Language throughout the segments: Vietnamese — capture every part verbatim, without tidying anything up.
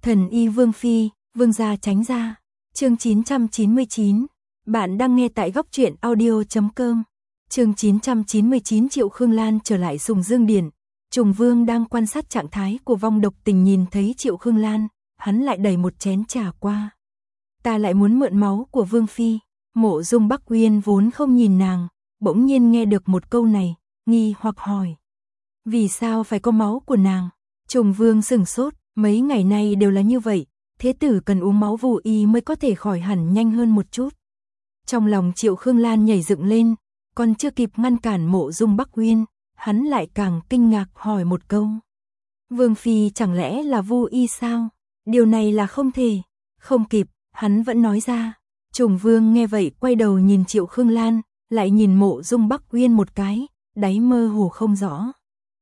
Thần y Vương Phi, Vương gia tránh ra. Chương chín trăm chín mươi chín. Bạn đang nghe tại góc truyện audio chấm com. Chương chín trăm chín mươi chín. Triệu Khương Lan trở lại Sùng Dương Điển. Trùng Vương đang quan sát trạng thái của Vong Độc Tình, nhìn thấy Triệu Khương Lan, hắn lại đẩy một chén trà qua. Ta lại muốn mượn máu của Vương Phi. Mộ Dung Bắc Uyên vốn không nhìn nàng, bỗng nhiên nghe được một câu này, nghi hoặc hỏi. Vì sao phải có máu của nàng? Trùng Vương sửng sốt, mấy ngày nay đều là như vậy, thế tử cần uống máu Vũ Y mới có thể khỏi hẳn nhanh hơn một chút. Trong lòng Triệu Khương Lan nhảy dựng lên, còn chưa kịp ngăn cản Mộ Dung Bắc Uyên, hắn lại càng kinh ngạc hỏi một câu. Vương Phi chẳng lẽ là Vũ Y sao? Điều này là không thể. Không kịp, hắn vẫn nói ra. Trùng Vương nghe vậy quay đầu nhìn Triệu Khương Lan, lại nhìn Mộ Dung Bắc Uyên một cái, đáy mơ hồ không rõ.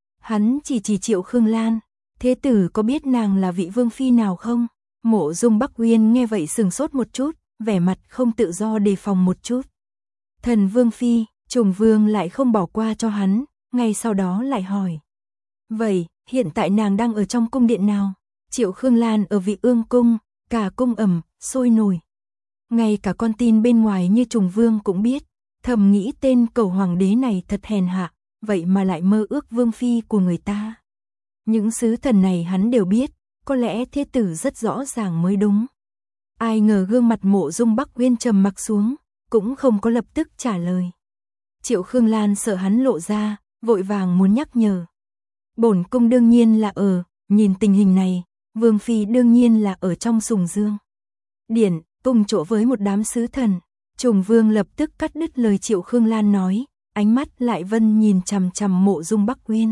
Hắn chỉ chỉ Triệu Khương Lan, thế tử có biết nàng là vị Vương Phi nào không? Mộ Dung Bắc Uyên nghe vậy sừng sốt một chút, vẻ mặt không tự do đề phòng một chút. Thần Vương Phi, Trùng Vương lại không bỏ qua cho hắn, ngay sau đó lại hỏi. Vậy, hiện tại nàng đang ở trong cung điện nào? Triệu Khương Lan ở Vị Ương Cung, cả cung ẩm, sôi nổi. Ngay cả con tin bên ngoài như Trùng Vương cũng biết, thầm nghĩ tên cầu hoàng đế này thật hèn hạ, vậy mà lại mơ ước Vương Phi của người ta. Những sứ thần này hắn đều biết, có lẽ thế tử rất rõ ràng mới đúng. Ai ngờ gương mặt Mộ Dung Bắc Uyên trầm mặc xuống, cũng không có lập tức trả lời. Triệu Khương Lan sợ hắn lộ ra, vội vàng muốn nhắc nhở. Bổn cung đương nhiên là ở, nhìn tình hình này, Vương Phi đương nhiên là ở trong Sùng Dương Điển, cùng chỗ với một đám sứ thần. Trùng Vương lập tức cắt đứt lời Triệu Khương Lan nói, ánh mắt lại vân nhìn chằm chằm Mộ Dung Bắc Uyên.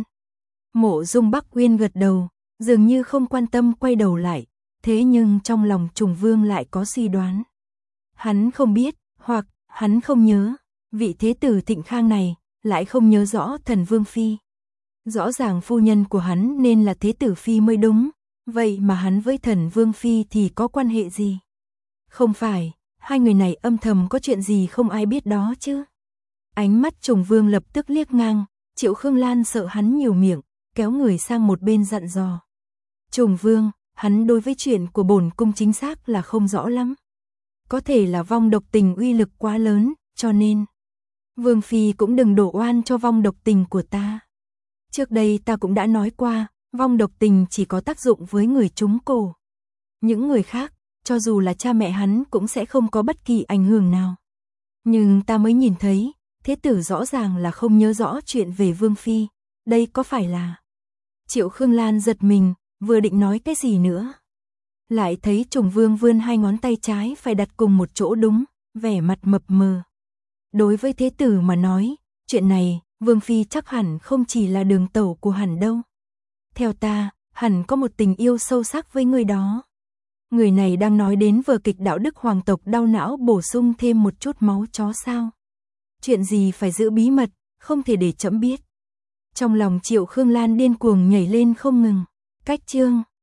Mộ Dung Bắc Uyên gật đầu, dường như không quan tâm quay đầu lại, thế nhưng trong lòng Trùng Vương lại có suy đoán. Hắn không biết, hoặc hắn không nhớ, vị thế tử Thịnh Khang này lại không nhớ rõ thần Vương Phi. Rõ ràng phu nhân của hắn nên là thế tử Phi mới đúng, vậy mà hắn với thần Vương Phi thì có quan hệ gì? Không phải, hai người này âm thầm có chuyện gì không ai biết đó chứ? Ánh mắt Trùng Vương lập tức liếc ngang, Triệu Khương Lan sợ hắn nhiều miệng, kéo người sang một bên dặn dò. Trùng Vương, hắn đối với chuyện của bổn cung chính xác là không rõ lắm. Có thể là Vong Độc Tình uy lực quá lớn, cho nên Vương Phi cũng đừng đổ oan cho Vong Độc Tình của ta. Trước đây ta cũng đã nói qua, Vong Độc Tình chỉ có tác dụng với người trúng cổ. Những người khác, cho dù là cha mẹ hắn cũng sẽ không có bất kỳ ảnh hưởng nào. Nhưng ta mới nhìn thấy, thế tử rõ ràng là không nhớ rõ chuyện về Vương Phi, đây có phải là... Triệu Khương Lan giật mình, vừa định nói cái gì nữa. Lại thấy Trùng Vương vươn hai ngón tay trái phải đặt cùng một chỗ đúng, vẻ mặt mập mờ. Đối với thế tử mà nói, chuyện này, Vương Phi chắc hẳn không chỉ là đường tẩu của hẳn đâu. Theo ta, hẳn có một tình yêu sâu sắc với người đó. Người này đang nói đến vở kịch đạo đức hoàng tộc đau não bổ sung thêm một chút máu chó sao. Chuyện gì phải giữ bí mật, không thể để trẫm biết. Trong lòng Triệu Khương Lan điên cuồng nhảy lên không ngừng. Cách chương